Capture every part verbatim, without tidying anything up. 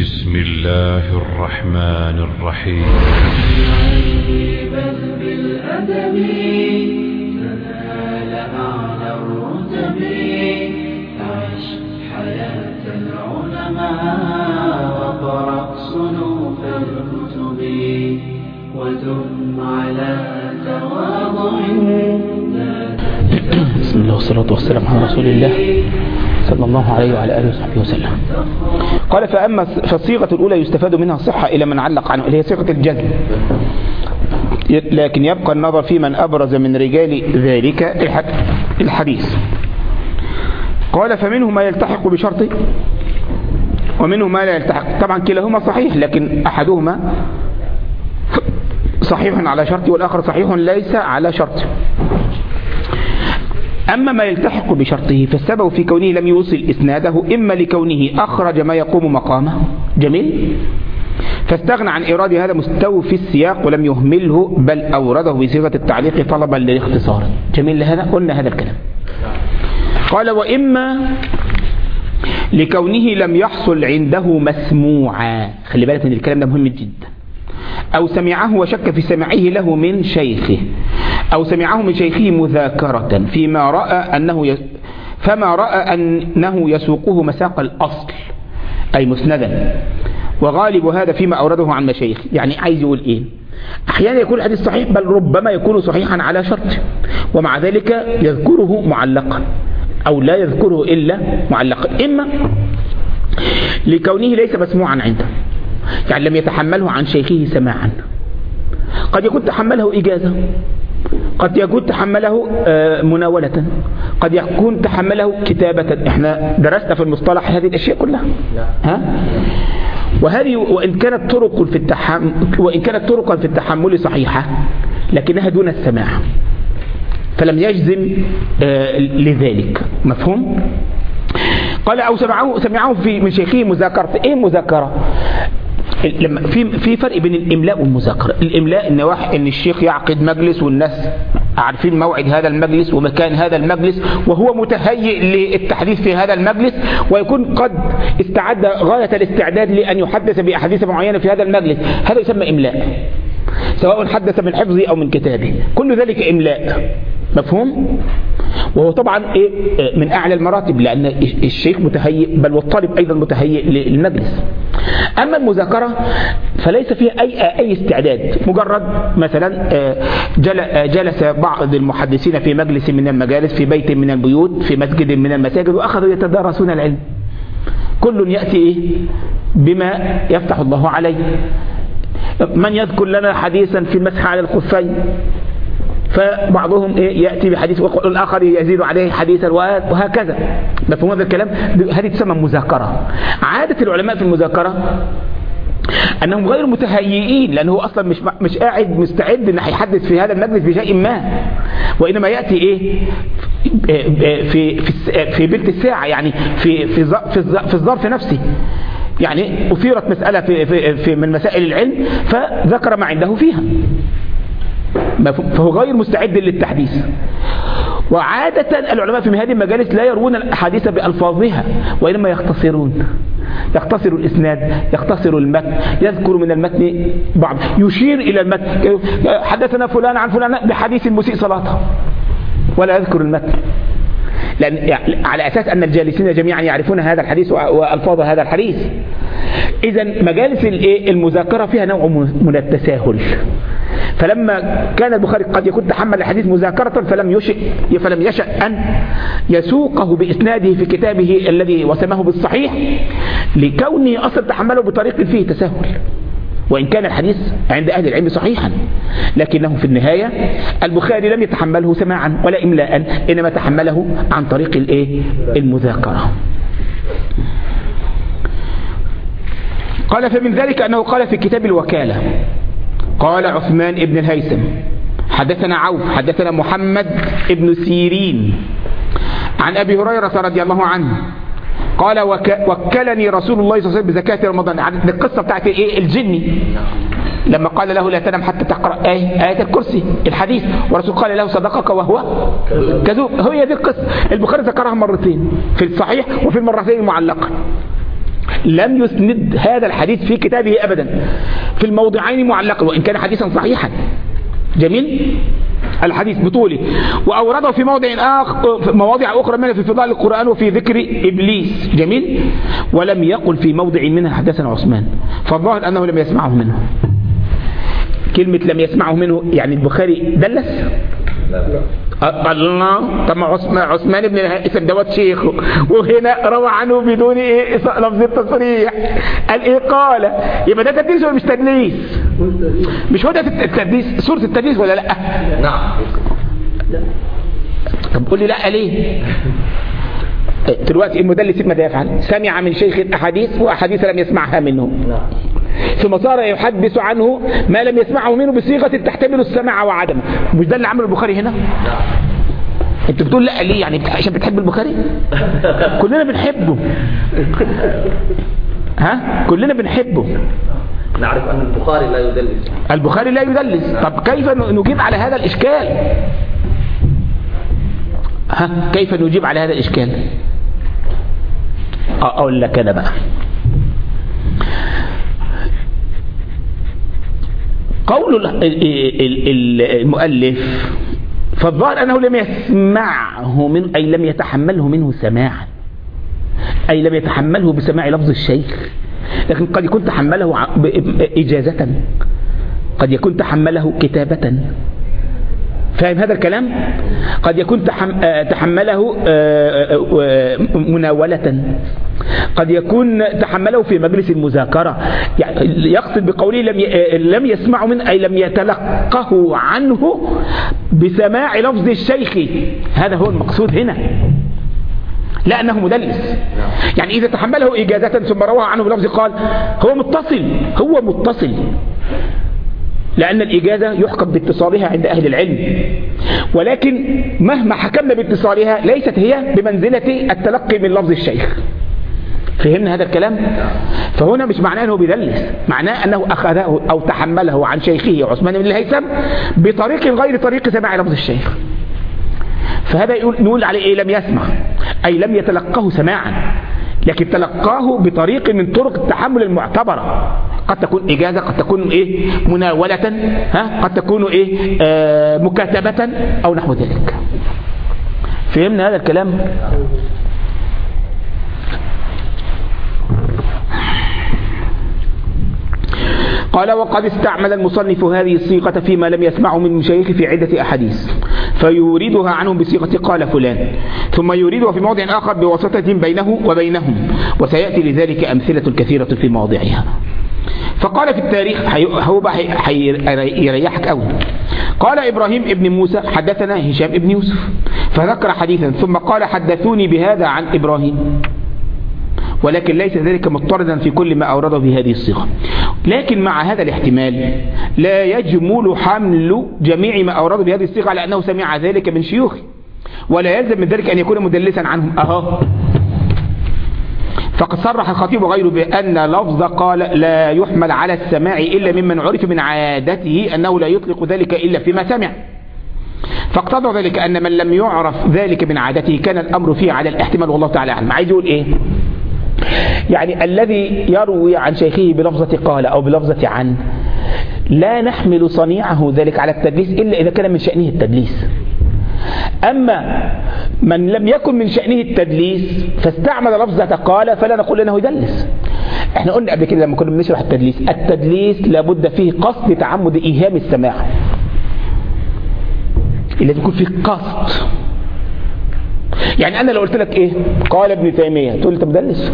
بسم الله الرحمن الرحيم. بل بالأدب تنال أعلى الرتب، عش حياة العلماء وقرأ صنوف الكتب، ودم على تواضع. بسم الله والصلاة والسلام على رسول الله صلى الله عليه وعلى آله وصحبه وسلم. قال فأما فالصيغة الأولى يستفاد منها الصحة إلى من علق عنه، اللي هي صيغة الجزم، لكن يبقى النظر في من أبرز من رجال ذلك الحديث. قال فمنه ما يلتحق بشرطه ومنه ما لا يلتحق. طبعا كلاهما صحيح، لكن أحدهما صحيح على شرطه والآخر صحيح ليس على شرطه. أما ما يلتحق بشرطه فالسبب في كونه لم يوصل إسناده إما لكونه أخرج ما يقوم مقامه، جميل، فاستغنى عن إيراد هذا مستوى في السياق ولم يهمله بل أورده بصيغة التعليق طلبا للاختصار، جميل. لهذا قلنا هذا الكلام. قال وإما لكونه لم يحصل عنده مسموعا، خلي بالك من الكلام ده مهم جدا، أو سمعه وشك في سماعه له من شيخه، أو سمعه من شيخه مذاكرة فيما رأى أنه ي... فما رأى أنه يسوقه مساق الأصل أي مسندا، وغالب هذا فيما أورده عن مشايخ. يعني عايز يقول إيه؟ أحيانا يكون الحديث صحيح، بل ربما يكون صحيحا على شرط، ومع ذلك يذكره معلقا أو لا يذكره إلا معلقا، إما لكونه ليس مسموعا عنده، يعني لم يتحمله عن شيخه سماعا، قد يكون تحمله إجازة، قد يكون تحمله مناولة، قد يكون تحمله كتابة. احنا درسنا في المصطلح هذه الأشياء كلها، ها؟ وهذه وإن كانت طرق في التحمل وإن كانت طرقا في التحمل صحيحة لكنها دون السماع، فلم يجزم لذلك، مفهوم؟ قال أو سمعه سمعه في من شيخه مذاكرة. إيه مذاكرة؟ لما في في فرق بين الإملاء والمذاكرة. الإملاء إن واحد إن الشيخ يعقد مجلس والناس عارفين موعد هذا المجلس ومكان هذا المجلس وهو متهيئ للتحديث في هذا المجلس، ويكون قد استعد غاية الاستعداد لأن يحدث بأحاديث معينة في هذا المجلس، هذا يسمى إملاء، سواء حدث من حفظه أو من كتابه، كل ذلك إملاء، مفهوم؟ وهو طبعا إيه من أعلى المراتب، لأن الشيخ متهيئ بل والطالب أيضا متهيئ للمجلس. أما المذاكرة فليس فيها أي أي استعداد، مجرد مثلا جلس بعض المحدثين في مجلس من المجالس، في بيت من البيوت، في مسجد من المساجد، وأخذوا يتدارسون العلم، كل يأتي إيه بما يفتح الله عليه. من يذكر لنا حديثا في المسح على الخفين، فبعضهم يأتي بحديث والآخر يزيد عليه حديثا، وهكذا. مفهوم هذا الكلام؟ هذه تسمى مذاكرة. عادة العلماء في المذاكرة أنهم غير متهيئين، لأنه أصلا مش مش قاعد مستعد أن يحدث في هذا المجلس بشيء ما، وإنما يأتي إيه في في في بلت الساعة، يعني في في في الظرف نفسه، يعني أثيرت مسألة في في, في من مسائل العلم فذكر ما عنده فيها، فهو غير مستعد للتحديث. وعادة العلماء في هذه المجالس لا يروون الأحاديث بألفاظها، وإنما يختصرون، يختصر الإسناد، يختصر المتن، يذكر من المتن بعض، يشير إلى المتن، حدثنا فلان عن فلان بحديث مسيء صلاته، ولا يذكر المتن، لأن على أساس أن الجالسين جميعا يعرفون هذا الحديث وألفاظ هذا الحديث. إذا مجالس المذاكرة فيها نوع من التساهل، فلما كان البخاري قد يكون تحمل الحديث مذاكرة فلم يشأ فلم يشأ أن يسوقه بإسناده في كتابه الذي وسمه بالصحيح، لكونه أصلا تحمله بطريق فيه تساهل، وإن كان الحديث عند أهل العلم صحيحا، لكنه في النهاية البخاري لم يتحمله سماعا ولا إملاء، إنما تحمله عن طريق الإيه؟ المذاكرة. قال فمن ذلك أنه قال في كتاب الوكالة، قال عثمان ابن الهيثم حدثنا عوف حدثنا محمد ابن سيرين عن أبي هريرة رضي الله عنه قال وك... وكلني رسول الله صلى الله عليه وسلم بزكاة رمضان. القصة بتاعت ايه؟ الجني لما قال له لا تنم حتى تقرأ آية, آية الكرسي، الحديث، والرسول قال له صدقك وهو كذوب. هي دي القصة، البخاري ذكرها مرتين في الصحيح وفي المرتين المعلقة. لم يسند هذا الحديث في كتابه أبدا في الموضعين معلقا وإن كان حديثا صحيحا. جميل الحديث بطوله، وأورده في موضع آخر في مواضع أخرى منها في فضائل القرآن وفي ذكر إبليس. جميل. ولم يقل في موضع منها حدثنا عثمان، فالظاهر أنه لم يسمعه منه. كلمة لم يسمعه منه يعني البخاري دلس؟ الله. طب عثمان بن الهيثم دوت شيخه، وهنا روى عنه بدون ايه لفظ التصريح. قال ايه؟ قال. يبقى ده تدليس ولا مش تدليس؟ مش هو ده التدليس سورة التدليس ولا لا؟ نعم. طب قول لي لا ليه؟ دلوقتي المدلس ماذا يفعل؟ سمع من شيخ احاديث واحاديث لم يسمعها منه، ثم صار يحدث عنه ما لم يسمعه منه بصيغه تحتمل السمع وعدمه. مش ده اللي عمله البخاري هنا؟ انت بتقول لا ليه؟ يعني عشان بتحب البخاري؟ كلنا بنحبه. ها؟ كلنا بنحبه. نعرف ان البخاري لا يدلس. البخاري لا يدلس. طب كيف نجيب على هذا الاشكال؟ ها؟ كيف نجيب على هذا الاشكال؟ اقول لك انا بقى. قول المؤلف فالظاهر أنه لم يسمعه من أي لم يتحمله منه سماعا، أي لم يتحمله بسماع لفظ الشيخ، لكن قد يكون تحمله إجازة، قد يكون تحمله كتابة. فاهم هذا الكلام؟ قد يكون تحمله مناولة، قد يكون تحمله في مجلس المذاكرة. يعني يقصد بقوله لم لم يسمعه من أي لم يتلقه عنه بسماع لفظ الشيخ. هذا هو المقصود هنا، لا أنه مدلس. يعني إذا تحمله إجازة ثم روى عنه بلفظ قال هو متصل، هو متصل، لأن الإجازة يحكم باتصالها عند أهل العلم، ولكن مهما حكمنا باتصالها ليست هي بمنزلة التلقي من لفظ الشيخ. فهمنا هذا الكلام؟ فهنا مش معناه أنه بيدلس، معناه أنه أخذه أو تحمله عن شيخه عثمان بن الهيثم بطريق غير طريق سماع لفظ الشيخ. فهذا نقول عليه إيه؟ لم يسمع، أي لم يتلقه سماعا، لكن تلقاه بطريق من طرق التحمل المعتبرة. قد تكون إجازة، قد تكون إيه مناولة، ها؟ قد تكون إيه آه مكاتبة أو نحو ذلك. فهمنا هذا الكلام؟ قال وقد استعمل المصنف هذه الصيغة فيما لم يسمعه من مشايخ في عدة أحاديث فيوردها عنهم بصيغة قال فلان، ثم يوردها في موضع آخر بواسطة بينه وبينهم، وسيأتي لذلك أمثلة كثيرة في مواضعها. فقال في التاريخ هو بقى يريحك أول. قال إبراهيم ابن موسى حدثنا هشام ابن يوسف، فذكر حديثا ثم قال حدثوني بهذا عن إبراهيم، ولكن ليس ذلك مضطردا في كل ما أورده بهذه الصيغة. لكن مع هذا الاحتمال لا يجمل حمل جميع ما أورده بهذه الصيغة على أنه سمع ذلك من شيوخه، ولا يلزم من ذلك أن يكون مدلسا عنهم. أهو فقد صرح الخطيب وغيره بأن لفظ قال لا يحمل على السماع إلا ممن عرف من عادته أنه لا يطلق ذلك إلا فيما سمع، فاقتضى ذلك أن من لم يعرف ذلك من عادته كان الأمر فيه على الاحتمال، والله تعالى أعلم. عايز يقول إيه؟ يعني الذي يروي عن شيخه بلفظة قال أو بلفظة عن لا نحمل صنيعه ذلك على التدليس إلا إذا كان من شأنه التدليس. أما من لم يكن من شأنه التدليس فاستعمل لفظة قال فلا نقول أنه يدلس. احنا قلنا قبل كده لما كنا بنشرح التدليس، التدليس لابد فيه قصد تعمد إيهام السماع، اللي يكون فيه قصد. يعني أنا لو قلت لك إيه قال ابن تيمية تقول أنت مدلس؟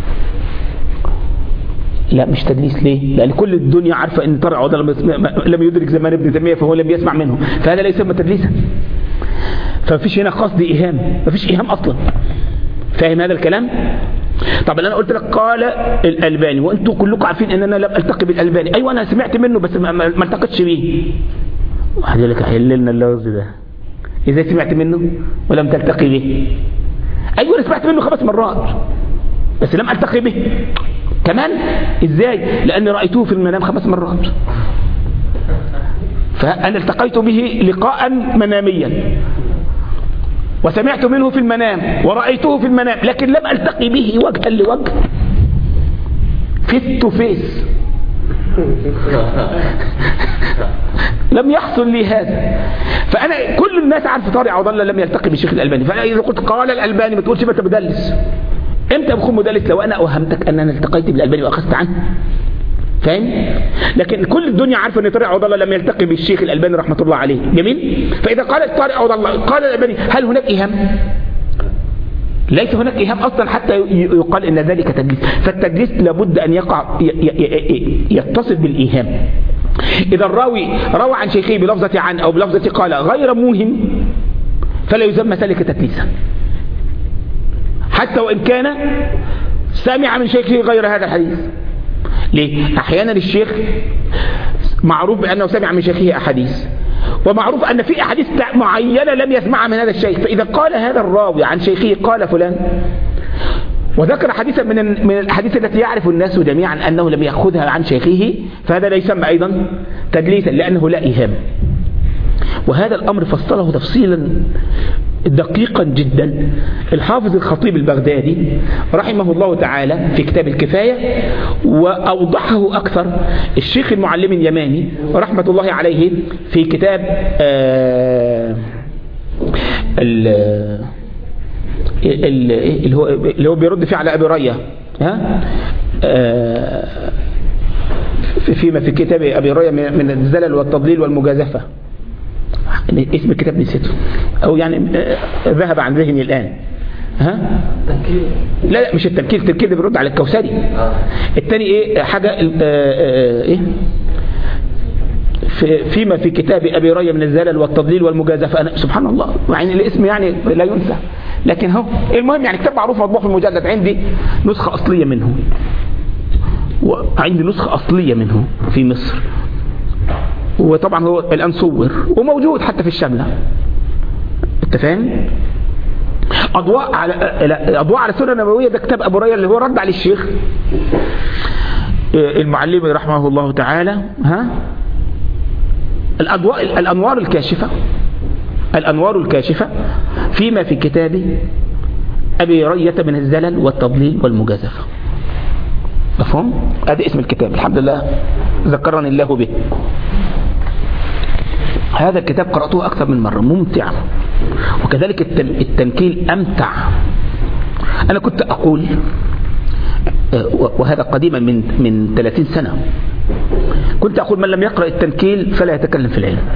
لا مش تدليس. ليه؟ لأن كل الدنيا عارفة أن طارق عوضة لم يدرك زمان ابن تيمية فهو لم يسمع منه، فهذا لا يسمى تدليسا. فمفيش هنا قصد إيهام، مفيش إيهام أصلا. فاهم هذا الكلام؟ طب أنا قلت لك قال الألباني وأنتوا كلكم عارفين أن أنا لم ألتقي بالألباني. أيوة أنا سمعت منه بس ما التقيتش بيه. واحد يقول لك حللنا اللفظ ده إذا سمعت منه ولم تلتقي به. أيوة أنا سمعت منه خمس مرات بس لم ألتقي به كمان. إزاي؟ لأني رأيته في المنام خمس مرات، فأنا التقيت به لقاء مناميا وسمعت منه في المنام ورأيته في المنام، لكن لم ألتقي به وجها لوجه. فيس تو فيس لم يحصل لي هذا. فأنا كل الناس عارف طارق عوض الله لم يلتقي بالشيخ الألباني، فأنا إذا قلت قال الألباني ما تقولش ما أنت مدلس. إمتى بكون مدلس؟ لو أنا أوهمتك أن أنا التقيت بالألباني وأخذت عنه، فاهم؟ لكن كل الدنيا عارفه ان طارق عوض الله لم يلتقي بالشيخ الألباني رحمه الله عليه. جميل. فاذا قال طارق عوض الله قال الألباني، هل هناك ايهام؟ ليس هناك ايهام اصلا حتى يقال ان ذلك تدليس. فالتدليس لابد ان يقع يتصل بالايهام. اذا الراوي روى عن شيخه بلفظه عن او بلفظه قال غير موهم فلا يسمى ذلك تدليسا، حتى وان كان سمع من شيخه غير هذا الحديث. ليه؟ احيانا الشيخ معروف بانه سمع من شيخه احاديث، ومعروف ان في احاديث معينه لم يسمعها من هذا الشيخ، فاذا قال هذا الراوي عن شيخه قال فلان وذكر حديثا من من الاحاديث التي يعرف الناس جميعا انه لم ياخذها عن شيخه، فهذا لا يسمى ايضا تدليسا لانه لا ايهام. وهذا الامر فصله تفصيلا دقيقا جدا الحافظ الخطيب البغدادي رحمه الله تعالى في كتاب الكفاية، وأوضحه أكثر الشيخ المعلم اليماني رحمة الله عليه في كتاب آه اللي هو اللي هو بيرد فيه على أبي رية، ها آه فيما في كتاب أبي رية من الزلل والتضليل والمجازفة. اسم الكتاب نسيته او يعني ذهب عن ذهني الان. ها تنكيل؟ لا لا مش التنكيل، التنكيل بيرد على الكوثري. آه. الثاني ايه حاجه آه آه ايه في فيما في كتاب ابي رية من الزلل والتضليل والمجازفه. انا سبحان الله مع ان الاسم يعني لا ينسى، لكن هو المهم يعني كتاب معروف مطبوع في المجلد، عندي نسخه اصليه منه وعندي نسخه اصليه منه في مصر، وطبعا هو الآن صور وموجود حتى في الشملة. انت فاهم؟ أضواء على أضواء على السنة النبوية ده كتاب أبو رية اللي هو رد على الشيخ المعلم رحمه الله تعالى. ها الأضواء الأنوار الكاشفة الأنوار الكاشفة فيما في كتاب أبي رية من الزلل والتضليل والمجازفة. مفهوم؟ هذا اسم الكتاب، الحمد لله ذكرني الله به. هذا الكتاب قرأته أكثر من مرة، ممتع، وكذلك التنكيل أمتع. أنا كنت أقول وهذا قديما من من ثلاثين سنة، كنت أقول من لم يقرأ التنكيل فلا يتكلم في العلم.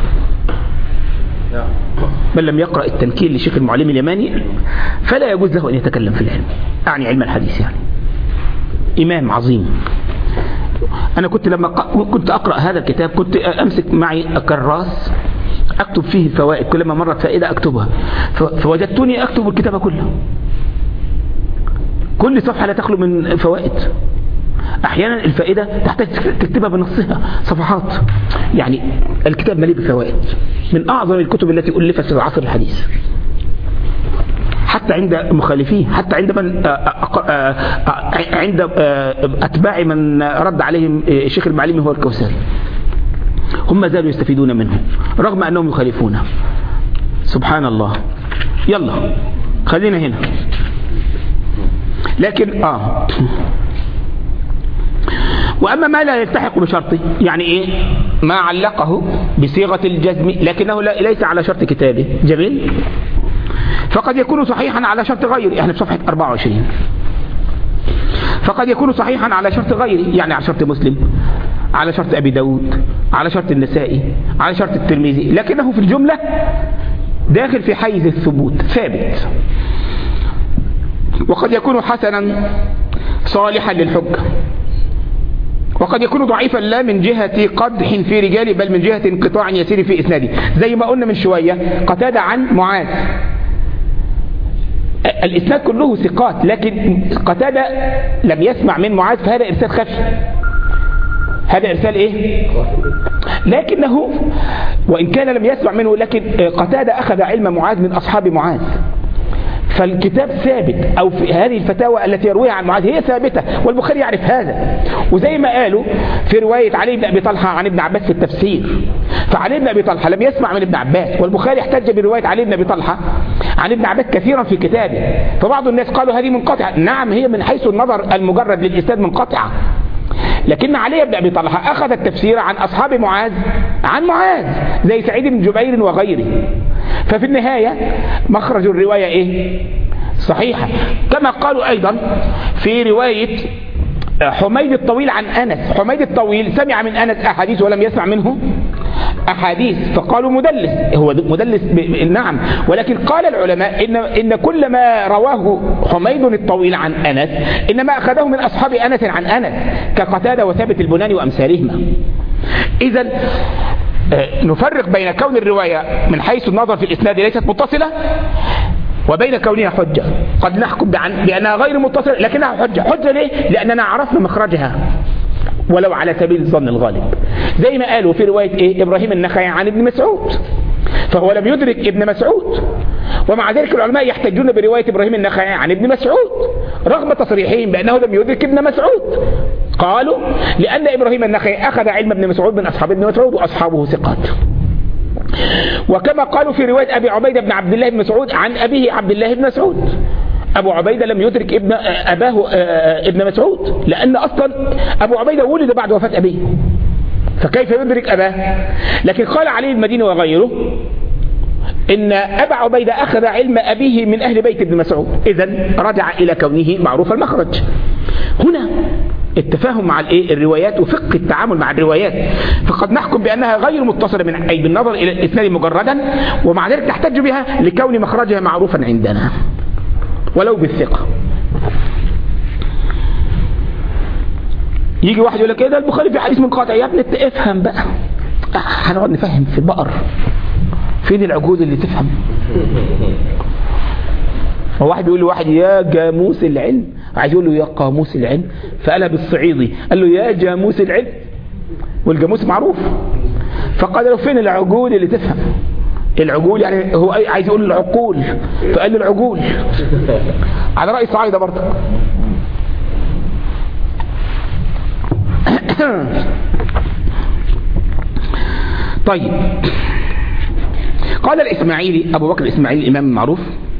من لم يقرأ التنكيل لشيخ المعلم اليماني فلا يجوز له أن يتكلم في العلم، أعني علم الحديث. يعني إمام عظيم. أنا كنت لما كنت أقرأ هذا الكتاب كنت أمسك معي كراس أكتب فيه الفوائد، كلما مرت فائدة أكتبها، فوجدتني أكتب الكتاب كله، كل صفحة لا تخلو من فوائد. أحيانا الفائدة تحتاج تكتبها بنصها صفحات. يعني الكتاب مليء بفوائد من أعظم الكتب التي ألفت في العصر الحديث، حتى عند مخالفيه، حتى عند من عند أتباع من رد عليهم الشيخ المعلمي هو الكوثري، هم زالوا يستفيدون منه رغم أنهم يخالفونه. سبحان الله. يلا خلينا هنا. لكن آه وأما ما لا يلتحق بشرطه، يعني إيه؟ ما علقه بصيغة الجزم لكنه ليس على شرط كتابه. جميل. فقد يكون صحيحا على شرط غيره. احنا في صفحة أربعة وعشرين. فقد يكون صحيحا على شرط غيره، يعني على شرط مسلم، على شرط أبي داود، على شرط النسائي، على شرط الترمذي، لكنه في الجملة داخل في حيز الثبوت ثابت. وقد يكون حسنا صالحا للحجة، وقد يكون ضعيفا لا من جهة قدح في رجاله بل من جهة انقطاع يسير في إسناده. زي ما قلنا من شوية قتادة عن معاذ، الإسناد كله ثقات، لكن قتادة لم يسمع من معاذ، فهذا إرسال خفي. هذا إرسال إيه؟ لكنه وإن كان لم يسمع منه، لكن قتادة أخذ علم معاذ من أصحاب معاذ، فالكتاب ثابت، أو في هذه الفتاوى التي يرويها عن معاذ هي ثابتة، والبخاري يعرف هذا. وزي ما قالوا في رواية علي بن أبي طلحة عن ابن عباس في التفسير، فعلي بن أبي طلحة لم يسمع من ابن عباس، والبخاري احتج برواية علي بن أبي طلحة عن ابن عباس كثيرا في كتابه. فبعض الناس قالوا هذه منقطعة. نعم، هي من حيث النظر المجرد للإسناد منقطعة، لكن علي بن أبي طلحة أخذ التفسير عن أصحاب معاذ عن معاذ زي سعيد بن جبير وغيره. ففي النهاية مخرج الرواية إيه؟ صحيحة. كما قالوا أيضا في رواية حميد الطويل عن أنس، حميد الطويل سمع من أنس أحاديث ولم يسمع منه أحاديث، فقالوا مدلس. هو مدلس ب... نعم، ولكن قال العلماء إن, إن كل ما رواه حميد الطويل عن أنس إنما أخذه من أصحاب أنس عن أنس كقتادة وثابت البناني وأمثالهما. إذن نفرق بين كون الرواية من حيث النظر في الإسناد ليست متصلة وبين كونها حجة. قد نحكم بأنها غير متصلة لكنها حجة. حجة ليه؟ لأننا عرفنا مخرجها ولو على سبيل الظن الغالب، زي ما قالوا في رواية إيه؟ إبراهيم النخعي عن ابن مسعود، فهو لم يدرك ابن مسعود، ومع ذلك العلماء يحتجون برواية إبراهيم النخعي عن ابن مسعود رغم تصريحهم بأنه لم يدرك ابن مسعود. قالوا لأن إبراهيم النخعي أخذ علم ابن مسعود من أصحاب ابن مسعود وأصحابه ثقات. وكما قالوا في رواية أبي عبيدة بن عبد الله بن مسعود عن أبيه عبد الله بن مسعود، أبو عبيدة لم يدرك ابن أباه ابن مسعود، لأن أصلا أبو عبيدة ولد بعد وفاة أبيه، فكيف يدرك أباه؟ لكن قال علي المديني وغيره إن أبا عبيدة أخذ علم أبيه من أهل بيت ابن مسعود، إذن رجع إلى كونه معروف المخرج. هنا التفاهم مع الروايات وفقه التعامل مع الروايات، فقد نحكم بأنها غير متصلة من أي بالنظر إلى الإسناد مجردا، ومع ذلك نحتج بها لكون مخرجها معروفا عندنا ولو بالثقة. يجي واحد يقول لك ايه ده البخاري في حديث منقطع، يا ابني افهم بقى، هنقعد نفهم في البقر، فين العجوز اللي تفهم؟ وواحد بيقول له واحد يا جاموس العلم، عايز يقول له يا قاموس العلم، فقالها بالصعيدي قال له يا جاموس العلم، والجاموس معروف، فقال له فين العجول اللي تفهم؟ العجول يعني هو عايز يقول العقول، فقال له العجول على رأي صعيدة برضه. طيب، قال الإسماعيلي أبو بكر الإسماعيلي الإمام المعروف: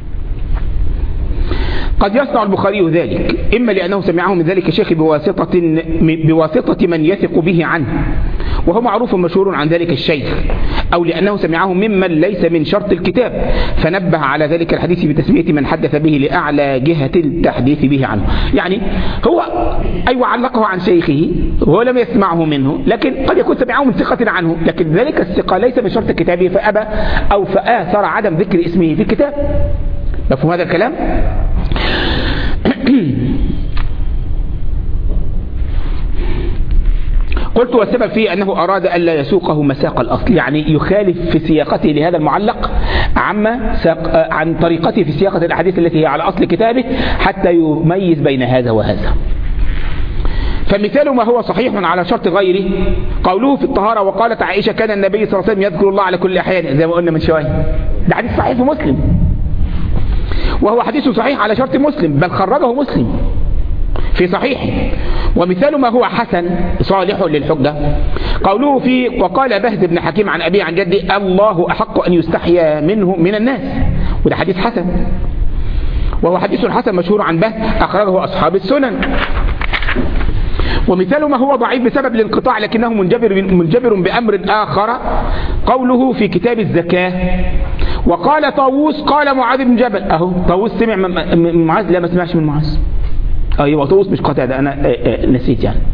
قد يصنع البخاري ذلك إما لأنه سمعه من ذلك الشيخ بواسطة, بواسطة من يثق به عنه وهو معروف مشهور عن ذلك الشيخ، أو لأنه سمعه ممن ليس من شرط الكتاب فنبه على ذلك الحديث بتسمية من حدث به لأعلى جهة التحديث به عنه. يعني هو أيوة علقه عن شيخه وهو لم يسمعه منه، لكن قد يكون سمعه من ثقة عنه، لكن ذلك الثقة ليس من شرط كتابه فأبى أو فآثر عدم ذكر اسمه في الكتاب. مفهوم هذا الكلام؟ قلت والسبب فيه أنه أراد ألا يسوقه مساق الأصل، يعني يخالف في سياقته لهذا المعلق عما ساق عن طريقته في سياقة الأحاديث التي هي على أصل كتابه حتى يميز بين هذا وهذا. فمثال ما هو صحيح على شرط غيره قوله في الطهارة: وقالت عائشة كان النبي صلى الله عليه وسلم يذكر الله على كل أحيان، زي ما قلنا من شوية، ده حديث صحيح في مسلم، وهو حديث صحيح على شرط مسلم، بل خرجه مسلم في صحيحه. ومثال ما هو حسن صالح للحجة قوله في: وقال بهز بن حكيم عن أبي عن جدي الله أحق أن يستحيا منه من الناس، وده حديث حسن، وهو حديث حسن مشهور عن بهز أخرجه أصحاب السنن. ومثال ما هو ضعيف بسبب الانقطاع لكنه منجبر, منجبر بأمر آخر قوله في كتاب الزكاة: وقال طاووس قال معاذ بن جبل. أهو طاووس سمع من معاذ؟ لا، ما سمعش من معاذ. اه يبقى طاووس مش قتادة، أنا نسيت يعني.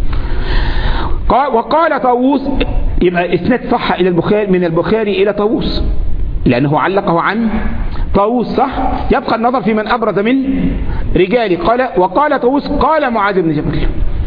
وقال طاووس، يبقى اسناد صح إلى البخاري من البخاري إلى طاووس لأنه علقه عن طاووس، صح؟ يبقى النظر في من أبرز من رجالي. قال وقال طاووس قال معاذ بن جبل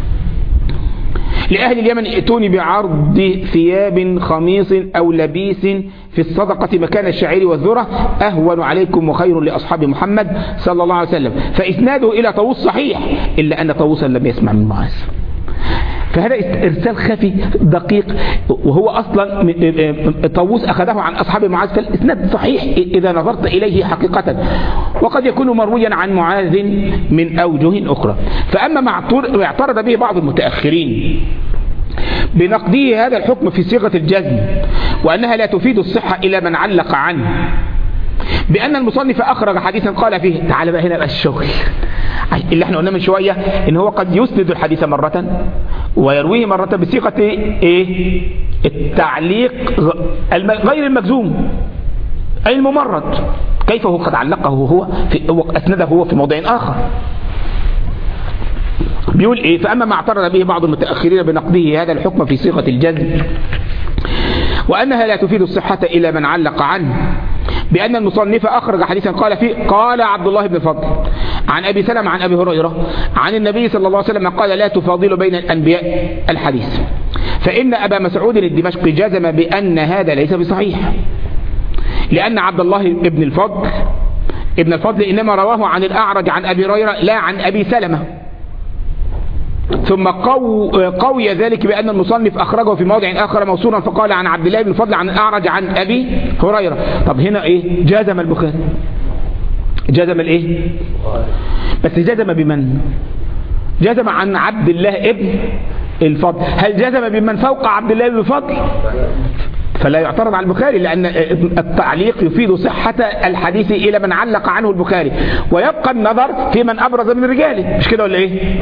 لأهل اليمن: ائتوني بعرض ثياب خميص أو لبيس في الصدقة مكان الشعير والذرة أهون عليكم وخير لأصحاب محمد صلى الله عليه وسلم. فإسناده إلى طاووس صحيح، إلا أن طاووسا لم يسمع من معاذ. فهذا إرسال خفي دقيق، وهو أصلا طاووس أخذه عن أصحاب معاذ، فالإسناد صحيح إذا نظرت إليه حقيقة، وقد يكون مرويا عن معاذ من أوجه أخرى. فأما ما اعترض به بعض المتأخرين بنقضيه هذا الحكم في صيغة الجزم وأنها لا تفيد الصحة إلى من علق عنه بأن المصنف أخرج حديثا قال فيه، تعال بقى هنا بقى الشغل اللي احنا قلنا من شوية، إن هو قد يسند الحديث مرة ويرويه مرة بصيغة إيه؟ التعليق غير المجزوم أي الممرد. كيف هو قد علقه هو في أسنده هو في موضع آخر. بيقول إيه؟ فأما ما اعترض به بعض المتأخرين بنقده هذا الحكم في صيغة الجزم وأنها لا تفيد الصحة إلا من علق عنه بأن المصنف أخرج حديثا قال فيه قال عبد الله بن فضل عن أبي سلمة عن أبي هريرة عن النبي صلى الله عليه وسلم قال لا تفاضل بين الأنبياء الحديث، فإن أبا مسعود الدمشقي جزم بأن هذا ليس بصحيح، لأن عبد الله ابن الفضل ابن الفضل إنما رواه عن الأعرج عن أبي هريرة لا عن أبي سلمة. ثم قو قوي ذلك بأن المصنف أخرجه في موضع آخر موصولا فقال عن عبد الله بن الفضل عن الأعرج عن أبي هريرة. طب هنا إيه؟ جازم البخاري، جازم الإيه؟ بس جازم بمن؟ جازم عن عبد الله ابن الفضل. هل جازم بمن فوق عبد الله بن الفضل؟ فلا يعترض على البخاري، لأن التعليق يفيد صحة الحديث إلى من علق عنه البخاري، ويبقى النظر في من أبرز من رجاله، مش كده ولا إيه؟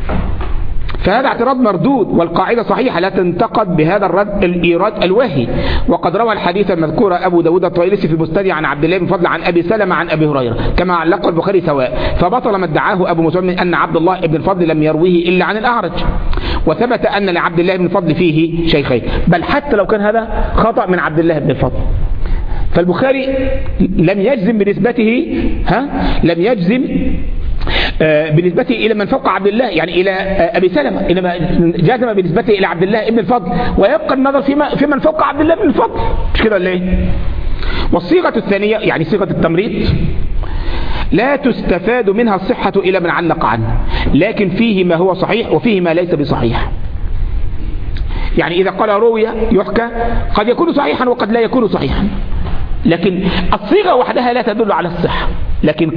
فهذا اعتراض مردود، والقاعدة صحيحة لا تنتقد بهذا الرد الإيراد الوهي. وقد روى الحديث المذكور أبو داود الطيالسي في المستدرك عن عبد الله بن فضل عن أبي سلمة عن أبي هريرة كما علق البخاري سواء، فبطل ما ادعاه أبو مسلم من أن عبد الله بن الفضل لم يرويه إلا عن الأعرج، وثبت أن لعبد الله بن الفضل فيه شيخين، بل حتى لو كان هذا خطأ من عبد الله بن الفضل. فالبخاري لم يجزم بنسبته ها لم يجزم بنسبته إلى من فوق عبد الله يعني إلى أبي سلمة، إنما جازم بنسبته إلى عبد الله ابن الفضل، ويبقى النظر فيما في من فوق عبد الله ابن الفضل، مش كده ولا إيه؟ والصيغة الثانية يعني صيغة التمريض لا تستفاد منها الصحة إلى من علق عنه، لكن فيه ما هو صحيح وفيه ما ليس بصحيح. يعني إذا قال روي يحكى قد يكون صحيحا وقد لا يكون صحيحا، لكن الصيغة وحدها لا تدل على الصحة، لكن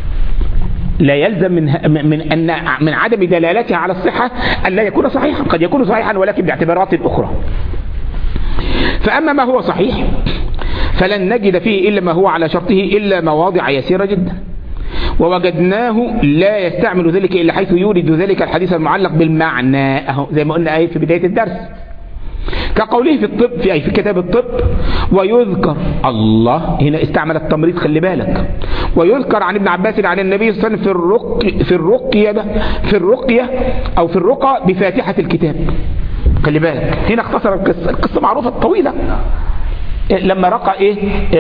لا يلزم من من أن من عدم دلالتها على الصحة أن لا يكون صحيحا، قد يكون صحيحا ولكن باعتبارات أخرى. فأما ما هو صحيح فلن نجد فيه إلا ما هو على شرطه إلا مواضع يسيرة جدا، ووجدناه لا يستعمل ذلك إلا حيث يورد ذلك الحديث المعلق بالمعنى، أهو زي ما قلنا أيه في بداية الدرس، كقوله في الطب في أي في كتاب الطب ويذكر الله، هنا استعمل التمريض خلي بالك، ويذكر عن ابن عباس عن النبي صلى الله عليه وسلم في الرقية في الرقية في الرقية أو في الرقى بفاتحة الكتاب. خلي بالك هنا اختصر القصة، القصة معروفة طويلة. لما رقى إيه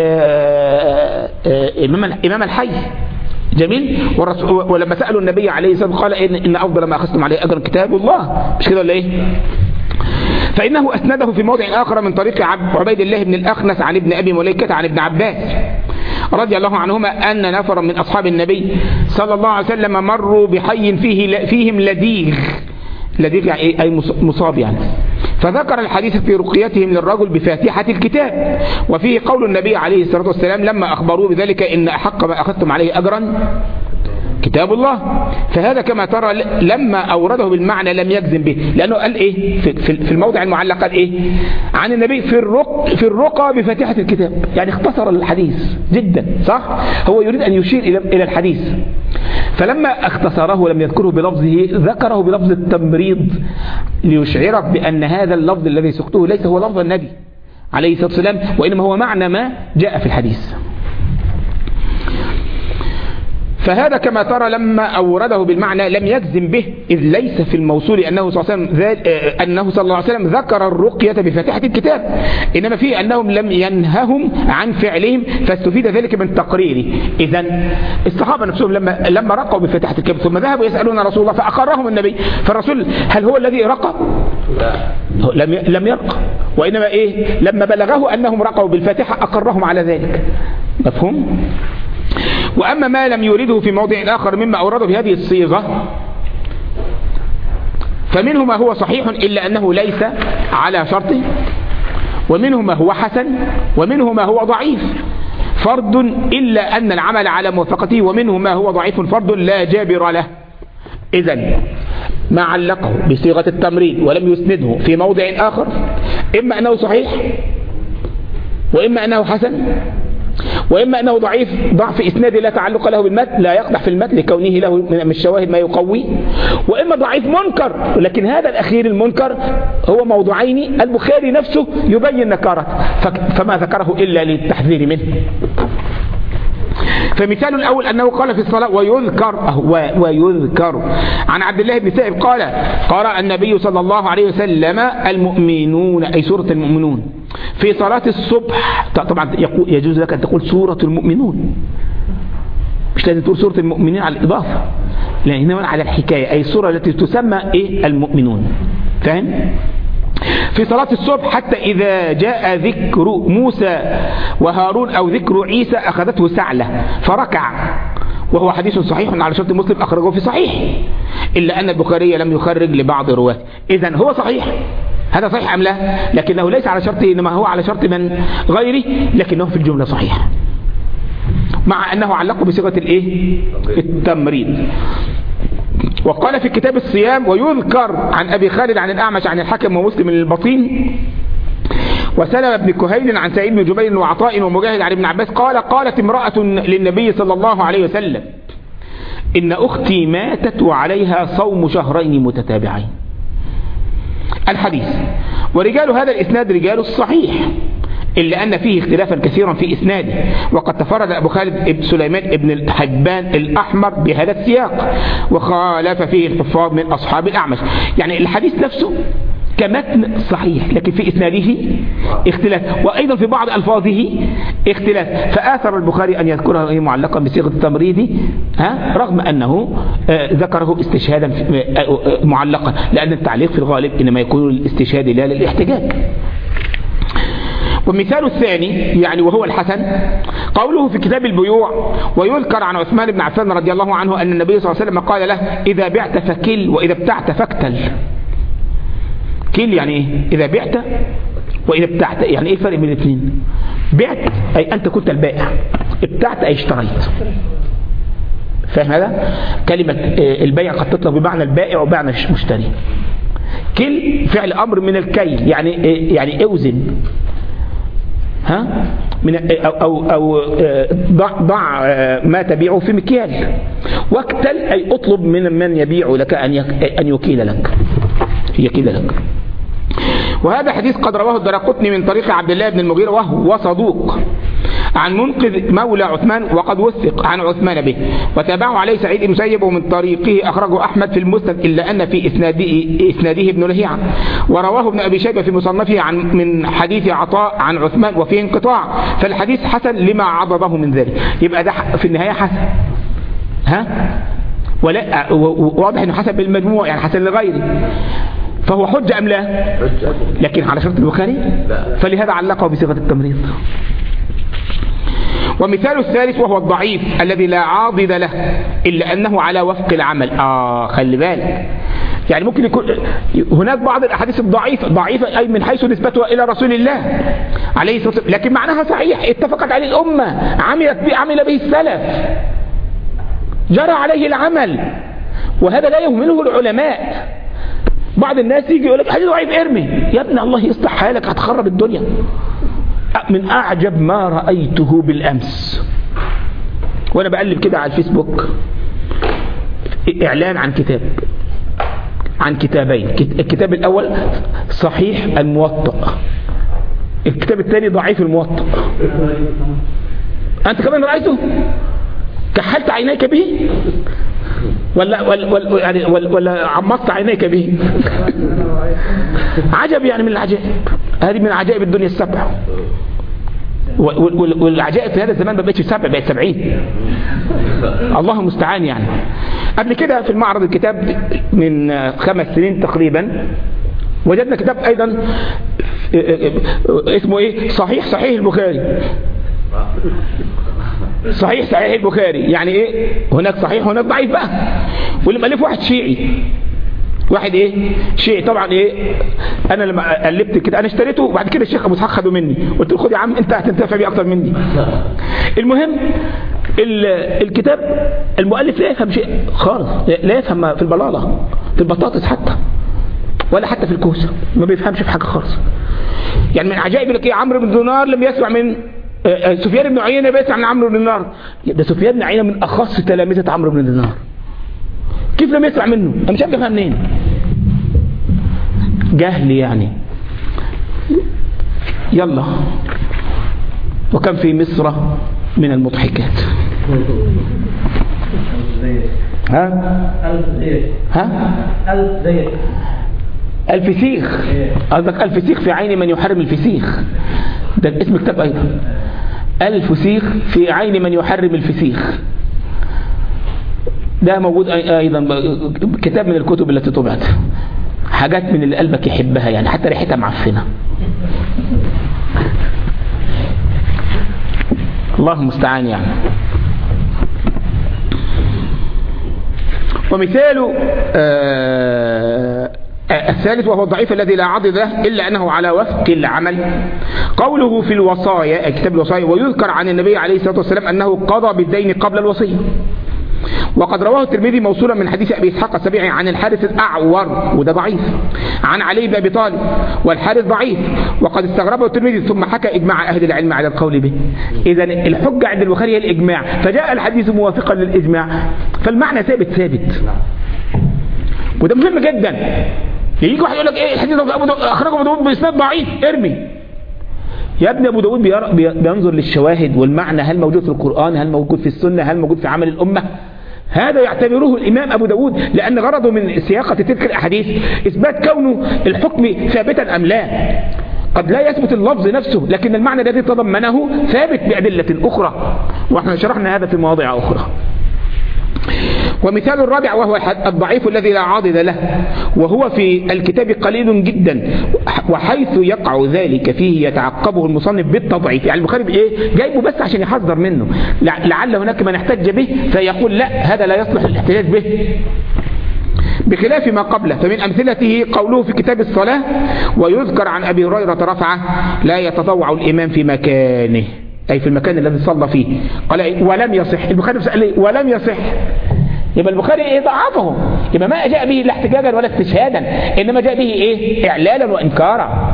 آه آه إمام إمام الحي جميل، ولما سألوا النبي عليه الصلاة والسلام قال إن, إن أفضل ما أخذتم عليه أجر كتاب الله، مش كده ولا إيه؟ فإنه أسنده في موضع آخر من طريق عبيد الله بن الأخنس عن ابن أبي مليكة عن ابن عباس رضي الله عنهما أن نفرا من أصحاب النبي صلى الله عليه وسلم مروا بحي فيه فيهم لديغ، لديغ يعني أي مصاب يعني، فذكر الحديث في رقيتهم للرجل بفاتحة الكتاب، وفيه قول النبي عليه الصلاة والسلام لما أخبروه بذلك إن أحق ما أخذتم عليه أجرا كتاب الله. فهذا كما ترى لما أورده بالمعنى لم يجزم به، لأنه قال إيه في, في الموضع المعلق قال إيه عن النبي في الرق في الرقى بفاتحة الكتاب، يعني اختصر الحديث جدا صح، هو يريد أن يشير إلى إلى الحديث، فلما اختصره ولم يذكره بلفظه ذكره بلفظ التمريض ليشعرك بأن هذا اللفظ الذي سقته ليس هو لفظ النبي عليه الصلاة والسلام، وإنما هو معنى ما جاء في الحديث. فهذا كما ترى لما أورده بالمعنى لم يجزم به، إذ ليس في الموصول أنه صلى الله عليه وسلم, أنه صلى الله عليه وسلم ذكر الرقية بفاتحة الكتاب، إنما فيه أنهم لم ينههم عن فعلهم فاستفيد ذلك من تقريره. إذن الصحابة نفسهم لما لما رقوا بفاتحة الكتاب ثم ذهبوا يسألون رسول الله فأقرهم النبي، فالرسول هل هو الذي رقى؟ لم لم يرقى، وإنما إيه لما بلغه أنهم رقوا بالفاتحة أقرهم على ذلك. مفهوم؟ وأما ما لم يورده في موضع آخر مما أورده بهذه الصيغة فمنه ما هو صحيح إلا أنه ليس على شرطه، ومنه ما هو حسن، ومنه ما هو ضعيف فرد إلا أن العمل على موافقته، ومنه ما هو ضعيف فرد لا جابر له. إذن ما علقه بصيغة التمريض ولم يسنده في موضع آخر إما أنه صحيح وإما أنه حسن وإما أنه ضعيف ضعف إسنادي لا تعلق له بالمتن لا يقدح في المتن لكونه له من الشواهد ما يقوي، وإما ضعيف منكر، لكن هذا الأخير المنكر هو موضوعين البخاري نفسه يبين نكارته فما ذكره إلا للتحذير منه. فمثال الأول أنه قال في الصلاة ويذكر ويذكر عن عبد الله بن سائب قال قرأ النبي صلى الله عليه وسلم المؤمنون أي سورة المؤمنون في صلاة الصبح. طبعا يجوز لك أن تقول سورة المؤمنون، مش لازم تقول سورة المؤمنين على الإضافة، لأنه على الحكاية أي السورة التي تسمى إيه المؤمنون. فاهم؟ في صلاة الصبح حتى إذا جاء ذكر موسى وهارون أو ذكر عيسى أخذته سعلة فركع، وهو حديث صحيح على شرط مسلم أخرجه في صحيح، إلا أن البخاري لم يخرج لبعض الرواة. إذن هو صحيح، هذا صحيح أم لا؟ لكنه ليس على شرطه، إنما هو على شرط من غيره، لكنه في الجملة صحيح، مع أنه علقه بصيغة الإيه؟ التمريض. وقال في كتاب الصيام ويذكر عن أبي خالد عن الأعمش عن الحكم ومسلم البطين وسلم بن كهيل عن سعيد بن جبير وعطاء ومجاهد عن ابن عباس قال قالت امرأة للنبي صلى الله عليه وسلم إن أختي ماتت وعليها صوم شهرين متتابعين. الحديث ورجال هذا الإسناد رجال الصحيح، إلا أن فيه اختلافا كثيرا في إسناده، وقد تفرد أبو خالد ابن سليمان ابن الحبان الأحمر بهذا السياق، وخالف فيه الحفاظ من أصحاب الأعمش. يعني الحديث نفسه كمتن صحيح، لكن في إسناده اختلاف، وأيضا في بعض ألفاظه اختلاف، فآثر البخاري أن يذكره معلقا بصيغة التمريض ها رغم أنه آه ذكره استشهادا آه معلقا، لأن التعليق في الغالب إنما يكون الاستشهاد لا للاحتجاج. والمثال الثاني يعني وهو الحسن قوله في كتاب البيوع ويذكر عن عثمان بن عفان رضي الله عنه أن النبي صلى الله عليه وسلم قال له إذا بعت فكل وإذا ابتعت فاكتل. كل يعني إيه؟ إذا بعت وإذا ابتعت، يعني إيه الفرق بين الاثنين؟ بعت أي أنت كنت البائع، ابتعت أي اشتريت. فاهم هذا؟ كلمة البيع قد تطلق بمعنى البائع ومعنى المشتري. كل فعل أمر من الكيل، يعني يعني اوزن ها من أو أو, أو ضع, ضع ما تبيعه في مكيال. واكتل أي أطلب من من يبيع لك أن أن يكيل لك يكيل لك. وهذا حديث قد رواه الدرقطني من طريق عبد الله بن المغيرة وهو صدوق عن منقذ مولى عثمان وقد وثق عن عثمان به، وتابعه عليه سعيد بن مسيب ومن طريقه أخرجه أحمد في المسند، إلا أن في إسناده, إسناده ابن لهيعة، ورواه ابن أبي شيبة في مصنفه عن من حديث عطاء عن عثمان وفيه انقطاع، فالحديث حسن لما عضده من ذلك. يبقى ده في النهاية حسن ها ولا واضح انه حسن بالمجموع، يعني حسن لغيره، فهو حجة أم لا؟ لكن على شرط البخاري فلهذا علقه بصيغة التمريض. ومثال الثالث وهو الضعيف الذي لا عاضد له إلا أنه على وفق العمل. آه خلي بالك، يعني ممكن يكون هناك بعض الأحاديث الضعيفة ضعيفة أي من حيث نسبتها إلى رسول الله عليه الصلاة والسلام، لكن معناها صحيح اتفقت عليه الأمة، عملت به عمل به السلف، جرى عليه العمل، وهذا لا يهمله العلماء. بعض الناس يجي يقول لك حديث ضعيف ارمي، يا ابن الله يصلح حالك هتخرب الدنيا. من أعجب ما رأيته بالأمس وأنا بقلب كده على الفيسبوك إعلان عن كتاب عن كتابين، الكتاب الأول صحيح الموطأ، الكتاب الثاني ضعيف الموطأ. أنت كمان رأيته؟ كحلت عينيك به ولا ولا ولا, يعني ولا, ولا عمصت عينيك به؟ عجب يعني من العجائب، هذه من عجائب الدنيا السبع، والعجائب في هذا الزمان ما بقتش سبع، بقت سبعين، الله المستعان. يعني قبل كده في المعرض الكتاب من خمس سنين تقريبا وجدنا كتاب أيضا اسمه ايه صحيح صحيح البخاري. صحيح صحيح البخاري يعني ايه؟ هناك صحيح هناك ضعيف بقى، واللي مؤلف واحد شيعي، واحد ايه شيعي طبعا. ايه انا لما قلبت كده انا اشتريته، وبعد كده الشيخ ابو اسحاق خده مني، قلت له خد يا عم انت هتنتفع بيه اكتر مني. المهم الكتاب المؤلف لا يفهم شيء خالص، لا يفهم في البلاله في البطاطس حتى، ولا حتى في الكوسه، ما بيفهمش في حاجه خالص. يعني من عجائب لك ايه عمرو بن دينار لم يسمع من سفيان بن عيينة بيسمع عن عمرو بن دينار. ده سفيان بن عيينة من أخص تلامذة عمرو بن دينار، كيف لم يسمع منه؟ أنا مش عارف يفهم منين، جهل يعني. يلا، وكم في مصر من المضحكات. ها ها الف الفسيخ، قصدك الفسيخ في عين من يحرم الفسيخ، ده اسم كتاب ايضا، الفسيخ في عين من يحرم الفسيخ، ده موجود ايضا، كتاب من الكتب التي طبعت، حاجات من اللي قلبك يحبها يعني، حتى ريحتها معفنه. الله المستعان يعني. ومثال آه الثالث وهو الضعيف الذي لا عضد له إلا أنه على وفق العمل، قوله في الوصايا، كتاب الوصايا، ويذكر عن النبي عليه الصلاة والسلام أنه قضى بالدين قبل الوصية. وقد رواه الترمذي موصولا من حديث أبي إسحاق السبيعي عن الحارث الأعور، وده ضعيف، عن علي بن أبي طالب، والحارث ضعيف، وقد استغربه الترمذي ثم حكى إجماع أهل العلم على القول به. إذا الحجة عند البخاري هي الإجماع، فجاء الحديث موافقا للإجماع، فالمعنى ثابت ثابت، وده مهم جدا. يجي واحد يقول لك ايه الحديث اخرجه ابو داود باسناد ضعيف، ارمي يا ابني. ابو داود بينظر للشواهد والمعنى، هل موجود في القرآن، هل موجود في السنة، هل موجود في عمل الأمة. هذا يعتبره الإمام أبو داود، لأن غرضه من سياقة تلك الأحاديث إثبات كونه الحكم ثابتا أم لا. قد لا يثبت اللفظ نفسه، لكن المعنى الذي تضمنه ثابت بأدلة أخرى، وإحنا شرحنا هذا في مواضع أخرى. ومثال الرابع وهو الضعيف الذي لا عاضد له، وهو في الكتاب قليل جدا، وحيث يقع ذلك فيه يتعقبه المصنف بالتضعيف. يعني البخاري بايه جايبه بس عشان يحذر منه، لعل هناك من احتج به فيقول لا هذا لا يصلح الاحتجاج به، بخلاف ما قبله. فمن أمثلته قوله في كتاب الصلاة، ويذكر عن أبي هريرة رفعه لا يتطوع الإمام في مكانه، أي في المكان الذي صلى فيه، قال ولم يصح. البخاري سأل ولم يصح، يبقى البخاري ايه ضعفه، يبقى ما جاء به لا احتجاجا ولا استشهادا، انما جاء به ايه اعلالا وانكارا.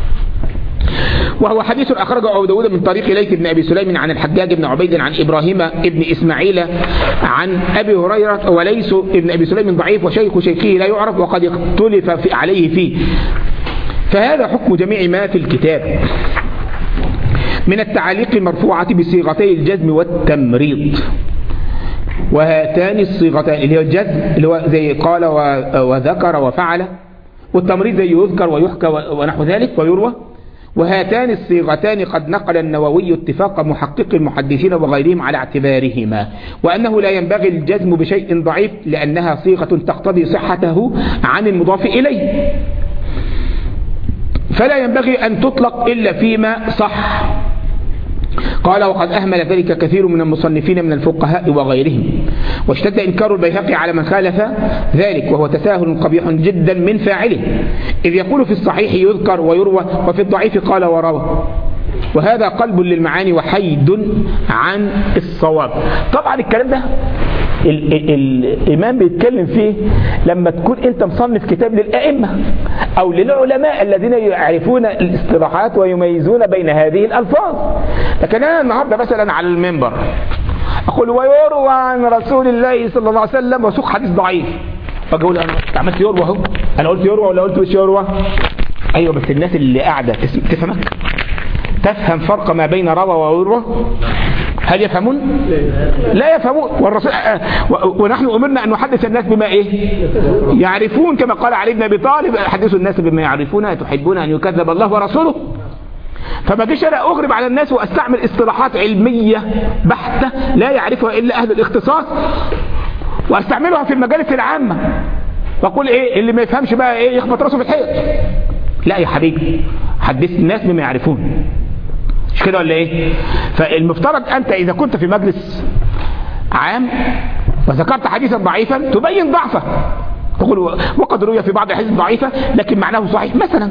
وهو حديث اخرجه ابو داود من طريق ليث بن ابي سليم عن الحجاج بن عبيد عن ابراهيم ابن اسماعيل عن ابي هريره، وليث ابن ابي سليم ضعيف وشيخ شيخه لا يعرف وقد اختلف في عليه فيه. فهذا حكم جميع ما في الكتاب من التعاليق المرفوعه بصيغتي الجزم والتمريض، وهاتان الصيغتان اللي هو الجزم اللي هو زي قال وذكر وفعل، والتمريض زي يذكر ويحكى ونحو ذلك ويروى. وهاتان الصيغتان قد نقل النووي اتفاق محقق المحدثين وغيرهم على اعتبارهما، وأنه لا ينبغي الجزم بشيء ضعيف لأنها صيغة تقتضي صحته عن المضاف إليه، فلا ينبغي أن تطلق إلا فيما صح. قال وقد أهمل ذلك كثير من المصنفين من الفقهاء وغيرهم، واشتد إنكار البيهقي على من خالف ذلك، وهو تساهل قبيح جدا من فاعله، إذ يقول في الصحيح يذكر ويروى، وفي الضعيف قال وروى، وهذا قلب للمعاني وحيد عن الصواب. طبعا الكلام ده ال ال الإمام بيتكلم فيه لما تكون أنت مصنف كتاب للأئمة أو للعلماء الذين يعرفون الاصطلاحات ويميزون بين هذه الألفاظ. لكن أنا النهاردة مثلا على المنبر أقول ويروى عن رسول الله صلى الله عليه وسلم وسوق حديث ضعيف، فأقول أنا عملت يروى اهو، أنا قلت يروى ولا قلت مش يروى؟ أيوة، بس الناس اللي قاعدة تفهمك، تفهم فرق ما بين روى ويروى؟ هل يفهمون؟ لا يفهمون. والرسول ونحن أمرنا أن نحدث الناس بما إيه؟ يعرفون، كما قال علي بن أبي طالب حدثوا الناس بما يعرفون تحبون أن يكذب الله ورسوله. فما جيش أنا أغرب على الناس وأستعمل اصطلاحات علمية بحتة لا يعرفها إلا أهل الاختصاص وأستعملها في المجالس العامة وأقول إيه اللي ما يفهمش بقى إيه يخبط راسه في الحيط. لا يا حبيبي، حدث الناس بما يعرفون، مش كده ولا ايه؟ فالمفترض انت اذا كنت في مجلس عام وذكرت حديثا ضعيفا تبين ضعفه، تقول وقد روي في بعض الحديث ضعيفه لكن معناه صحيح مثلا،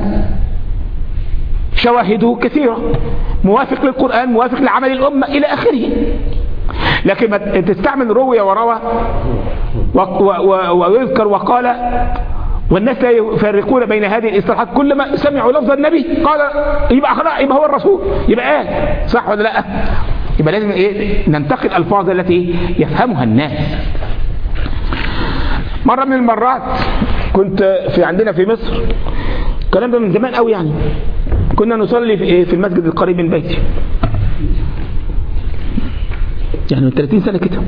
شواهده كثيره، موافق للقرآن، موافق لعمل الامه الى اخره. لكن ما تستعمل روي وروى ويذكر وقال والناس لا يفرقون بين هذه الاصطلاحات، كلما سمعوا لفظ النبي قال يبقى خلاص يبقى هو الرسول، يبقى قال صح ولا لا؟ يبقى لازم ايه ننتقي الالفاظ التي يفهمها الناس. مرة من المرات كنت في عندنا في مصر، الكلام ده من زمان قوي يعني، كنا نصلي في, في المسجد القريب من بيتي يعني من ثلاثين سنة كده.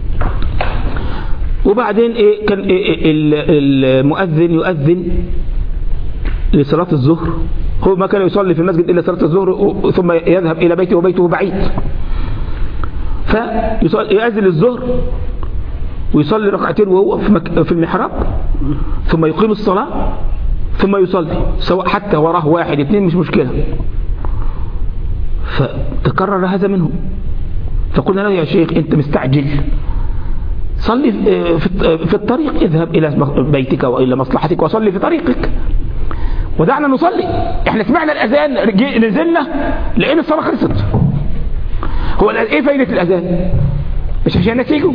وبعدين ايه كان إيه المؤذن يؤذن لصلاة الظهر، هو ما كان يصلي في المسجد إلا صلاة الظهر ثم يذهب إلى بيته وبيته بعيد، فيؤذن الظهر ويصلي ركعتين وهو في المحراب ثم يقيم الصلاة ثم يصلي، سواء حتى وراه واحد اثنين مش مشكلة. فتكرر هذا منهم، فقلنا له يا شيخ انت مستعجل، صلي في الطريق، اذهب الى بيتك والى مصلحتك وصلي في طريقك ودعنا نصلي. احنا سمعنا الاذان نزلنا لقينا الصلاة خلصت. هو ايه فايدة الاذان؟ مش عشان الناس يجوا؟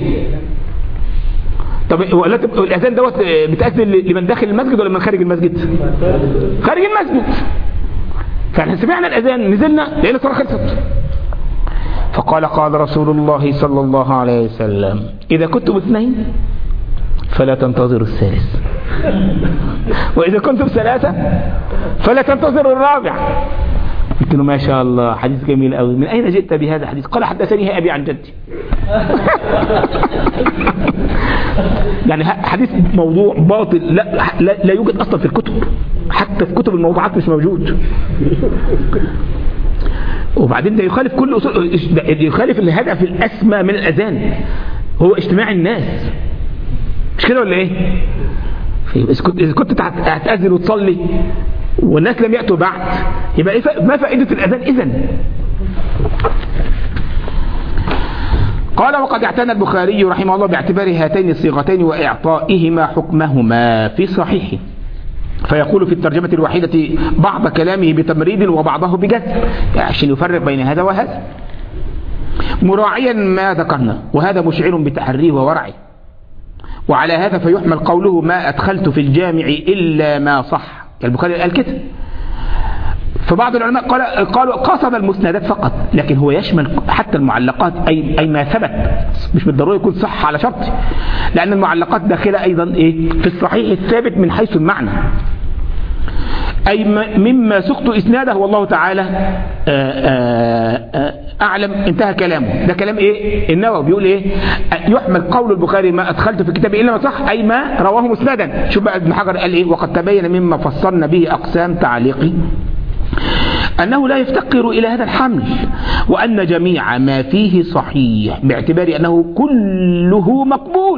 طب الاذان دوت بتأذن لمن داخل المسجد ولا من خارج المسجد؟ خارج المسجد. فاحنا سمعنا الاذان نزلنا لقينا الصلاة خلصت. فقال قال رسول الله صلى الله عليه وسلم إذا كنتم اثنين فلا تنتظروا الثالث، وإذا كنتم ثلاثة فلا تنتظروا الرابع. قلت له ما شاء الله حديث جميل قوي، من أين جئت بهذا الحديث؟ قال حدثني أبي عن جدي. يعني حديث موضوع باطل لا, لا, لا يوجد أصلا في الكتب، حتى في كتب الموضوعات مش موجود. وبعدين ده يخالف كل أصول، يخالف الهدف الأسمى من الأذان هو اجتماع الناس، مش كده ولا ايه؟ إذا كنت هتأذن وتصلي والناس لم يأتوا بعد يبقى إيه ما فائدة الأذان إذن؟ قال وقد اعتنى البخاري رحمه الله باعتبار هاتين الصيغتين وإعطائهما حكمهما في صحيحه، فيقول في الترجمة الوحيدة بعض كلامه بتمريد وبعضه بجزم عشان يفرق بين هذا وهذا، مراعيا ما ذكرنا، وهذا مشعر بتحريه وورعه. وعلى هذا فيحمل قوله ما أدخلت في الجامع إلا ما صح، البخاري قال كده. فبعض العلماء قال قالوا قصد المسندات فقط، لكن هو يشمل حتى المعلقات، أي, أي ما ثبت، مش بالضرورة يكون صح على شرط، لأن المعلقات داخلة أيضا إيه في الصحيح الثابت من حيث المعنى، أي مما سقط إسناده والله تعالى آآ آآ أعلم. انتهى كلامه. ده كلام إيه النووي بيقول إيه يحمل قول البخاري ما أدخلت في كتابه إلا ما صح، أي ما رواه مسندا. شوف بقى ابن حجر قال إيه وقد تبين مما فصلنا به أقسام تعليقي أنه لا يفتقر إلى هذا الحمل، وأن جميع ما فيه صحيح باعتبار أنه كله مقبول،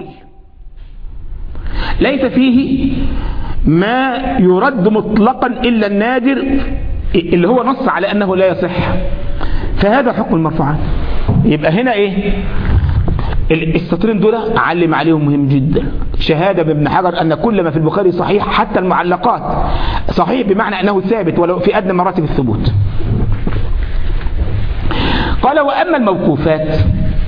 ليس فيه ما يرد مطلقا إلا النادر اللي هو نص على أنه لا يصح، فهذا حكم المرفوعات. يبقى هنا إيه السطرين دول علم عليهم مهم جدا، شهادة بابن حجر أن كل ما في البخاري صحيح، حتى المعلقات صحيح بمعنى أنه ثابت ولو في أدنى مراتب الثبوت. قال وأما الموقوفات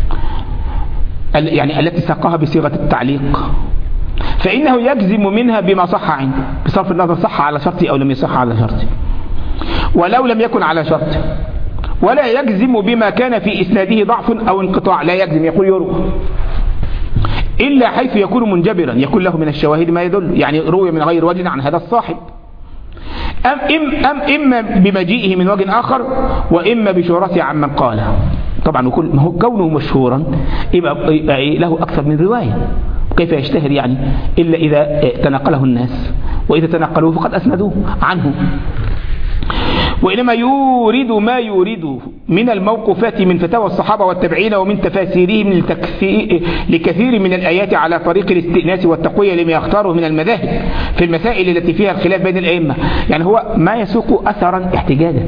يعني التي ساقها بصيغة التعليق فإنه يجزم منها بما صح عنده، بصرف النظر صح على شرطي أو لم يصح على شرطي، ولو لم يكن على شرطي، ولا يجزم بما كان في إسناده ضعف أو انقطاع، لا يجزم يقول يروى إلا حيث يكون منجبرا يكون له من الشواهد ما يدل، يعني روي من غير وجه عن هذا الصاحب، أم, إم أم إما بمجيئه من وجه آخر وإما بشهرته عن من قاله. طبعا كونه مشهورا يبقى, يبقى له أكثر من رواية، كيف يشتهر يعني إلا إذا تنقله الناس، وإذا تنقلوه فقد أسندوه عنه. وإنما يورد ما يورد من الموقوفات من فتاوى الصحابة والتابعين ومن تفاسيرهم لكثير من الآيات على طريق الاستئناس والتقوية لما يختاره من المذاهب في المسائل التي فيها الخلاف بين الأئمة، يعني هو ما يسوق أثرا احتجاجا،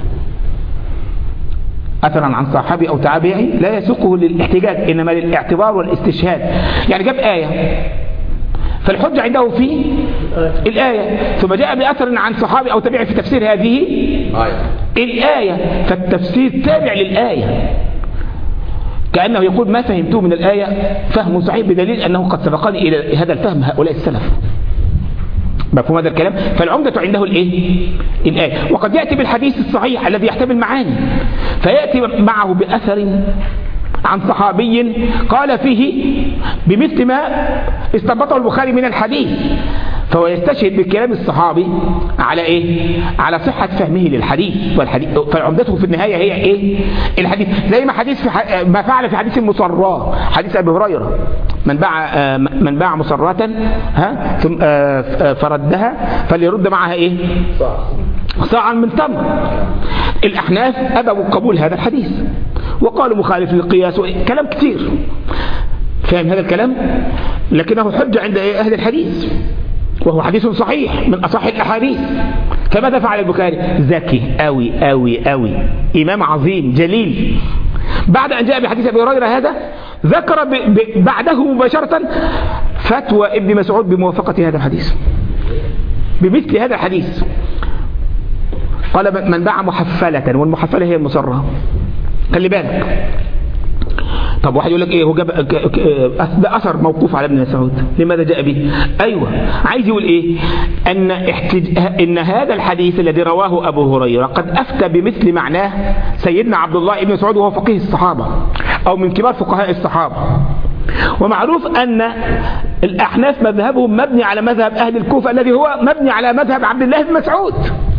أثرا عن صحابي أو تابعي لا يسوقه للاحتجاج إنما للاعتبار والاستشهاد. يعني جاب آية فالحجة عنده في الآية، ثم جاء بأثر عن صحابي أو تابعي في تفسير هذه الآية، فالتفسير تابع للآية، كأنه يقول ما فهمته من الآية فهم صحيح بدليل أنه قد سبقني إلى هذا الفهم هؤلاء السلف. مفهوم هذا الكلام؟ فالعمدة عنده الايه؟ الآية. وقد يأتي بالحديث الصحيح الذي يحتمل معاني، فيأتي معه بأثر عن صحابي قال فيه بمثل ما استنبطه البخاري من الحديث، فهو يستشهد بكلام الصحابي على ايه؟ على صحة فهمه للحديث، والحديث فعمدته في النهاية هي ايه؟ الحديث. زي ما حديث في ح... ما فعل في حديث المصراه، حديث ابي هريرة، من باع آه من باع مصرة ها ثم آه فردها فليرد معها ايه؟ صاعا من تمر. الأحناف أبوا قبول هذا الحديث وقالوا مخالف للقياس، كلام كثير، فاهم هذا الكلام؟ لكنه حجة عند أهل الحديث، وهو حديث صحيح من أصح الأحاديث. فماذا فعل البخاري؟ ذكي أوي أوي أوي، إمام عظيم جليل، بعد أن جاء بحديث أبي هريرة هذا ذكر ب... ب... بعده مباشرة فتوى ابن مسعود بموافقة هذا الحديث بمثل هذا الحديث. قال من باع محفلة، والمحفلة هي المصرة، خلي بالك. طب واحد يقول لك ايه، هو جاب ده اثر موقوف على ابن مسعود، لماذا جاء به؟ ايوه، عايز يقول ايه؟ ان احتج... ان هذا الحديث الذي رواه ابو هريره قد افتى بمثل معناه سيدنا عبد الله بن مسعود، وهو فقيه الصحابه او من كبار فقهاء الصحابه. ومعروف ان الاحناف مذهبهم مبني على مذهب اهل الكوفه الذي هو مبني على مذهب عبد الله بن مسعود،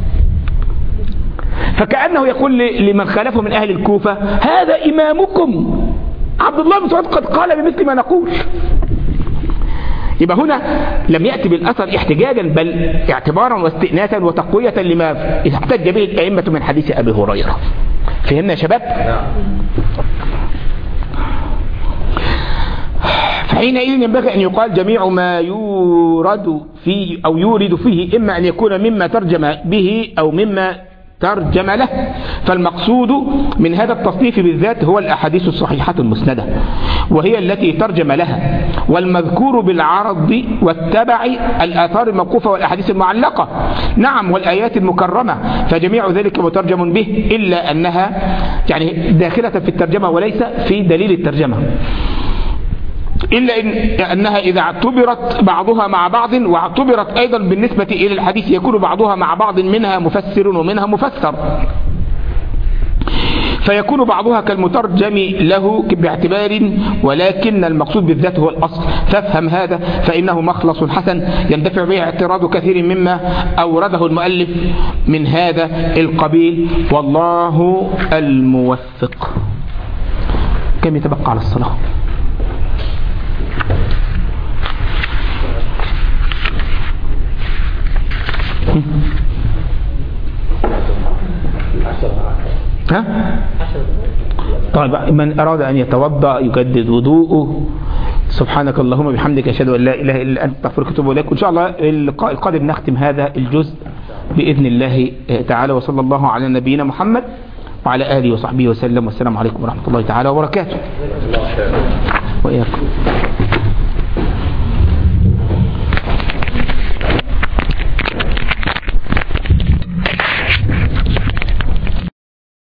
فكأنه يقول لمن خالفه من أهل الكوفة هذا إمامكم عبد الله بن مسعود قد قال بمثل ما نقول. يبقى هنا لم يأتي بالأثر احتجاجا، بل اعتبارا واستئناسا وتقوية لما احتج به الأئمة من حديث أبي هريرة. فهمنا يا شباب؟ فحينئذ ينبغي أن يقال جميع ما يورد فيه أو يورد فيه إما أن يكون مما ترجم به أو مما ترجم له. فالمقصود من هذا التصنيف بالذات هو الأحاديث الصحيحة المسندة، وهي التي ترجم لها. والمذكور بالعرض والتبع الآثار الموقوفة والأحاديث المعلقة، نعم، والآيات المكرمة، فجميع ذلك مترجم به، إلا أنها يعني داخلة في الترجمة وليس في دليل الترجمة، إلا إن أنها إذا اعتبرت بعضها مع بعض واعتبرت أيضا بالنسبة إلى الحديث يكون بعضها مع بعض، منها مفسر ومنها مفسر، فيكون بعضها كالمترجم له باعتبار، ولكن المقصود بالذات هو الأصل. فافهم هذا فإنه مخلص حسن يندفع به اعتراض كثير مما أورده المؤلف من هذا القبيل، والله الموفق. كم يتبقى على الصلاة؟ ها؟ طيب، من أراد أن يتوضأ يجدد وضوءه. سبحانك اللهم بحمدك أشهد أن لا إله إلا أنت أستغفرك وأتوب إليك. وإن شاء الله اللقاء القادم نختم هذا الجزء بإذن الله تعالى. وصلى الله على نبينا محمد وعلى آله وصحبه وسلم، والسلام عليكم ورحمة الله تعالى وبركاته. وإياكم.